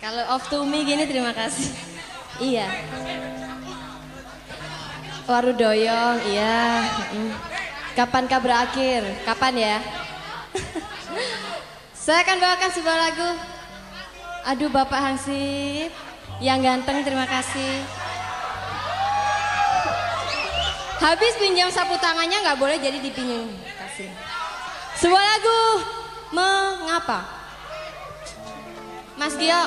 Kalau off to me gini terima kasih. Iya. Warudoyong, iya. Kapankah berakhir? Kapan ya? Saya akan bawakan sebuah lagu. Aduh Bapak Hansip, yang ganteng terima kasih. Habis pinjam sapu tangannya nggak boleh jadi dipinjam. Kasih. Sebuah lagu mengapa? Mas Gio.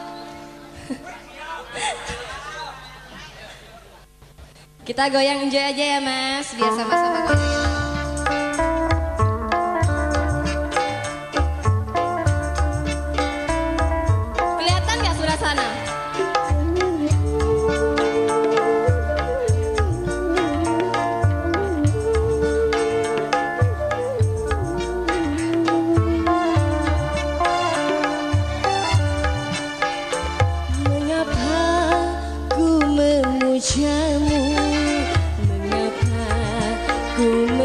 Kita goyang enjoy aja ya Mas, biar sama-sama goyang. Kelihatan nggak sebelah sana? Memujamu, mengapa ku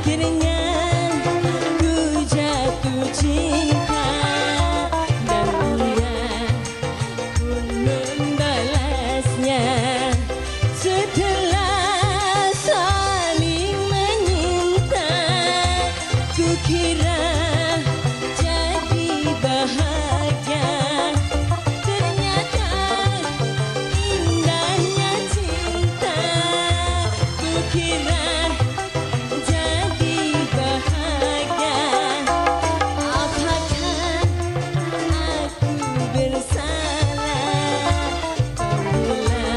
Akhirnya ku jatuh cinta dan dia pun membalasnya. Setelah saling menyinta, ku kira jadi bahagia. Ternyata indahnya cinta. Ku kira jadi bahagia. Apakah aku bersalah apabila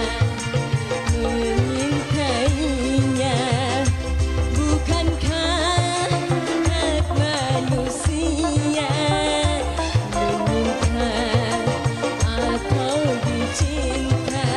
menyintainya? Bukankah hak manusia meminta atau dicinta?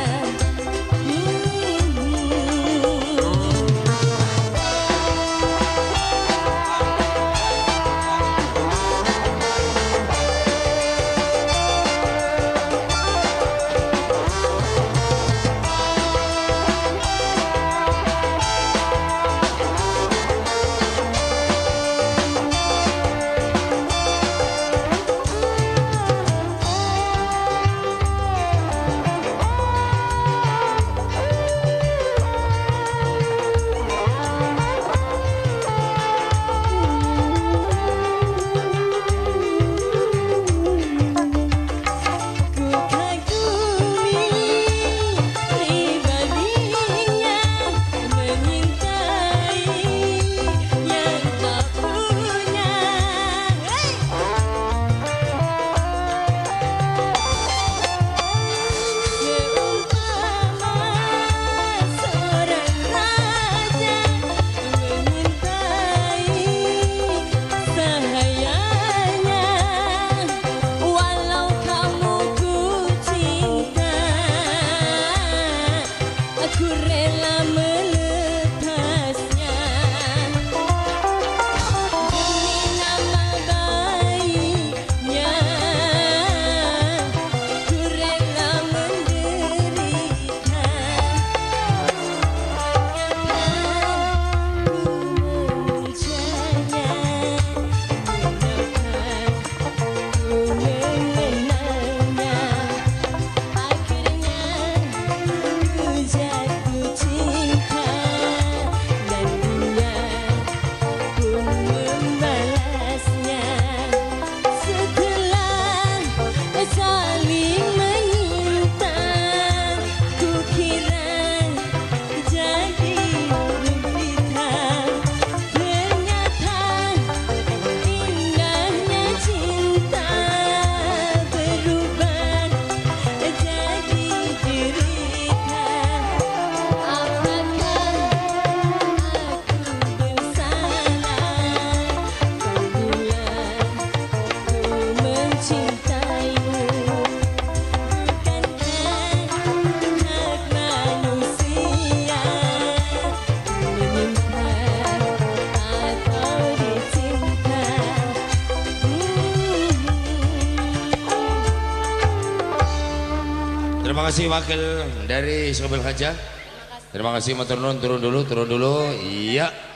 Terima kasih wakil dari Sobil Kaca. Terima kasih, matur nuwun, turun dulu. Iya.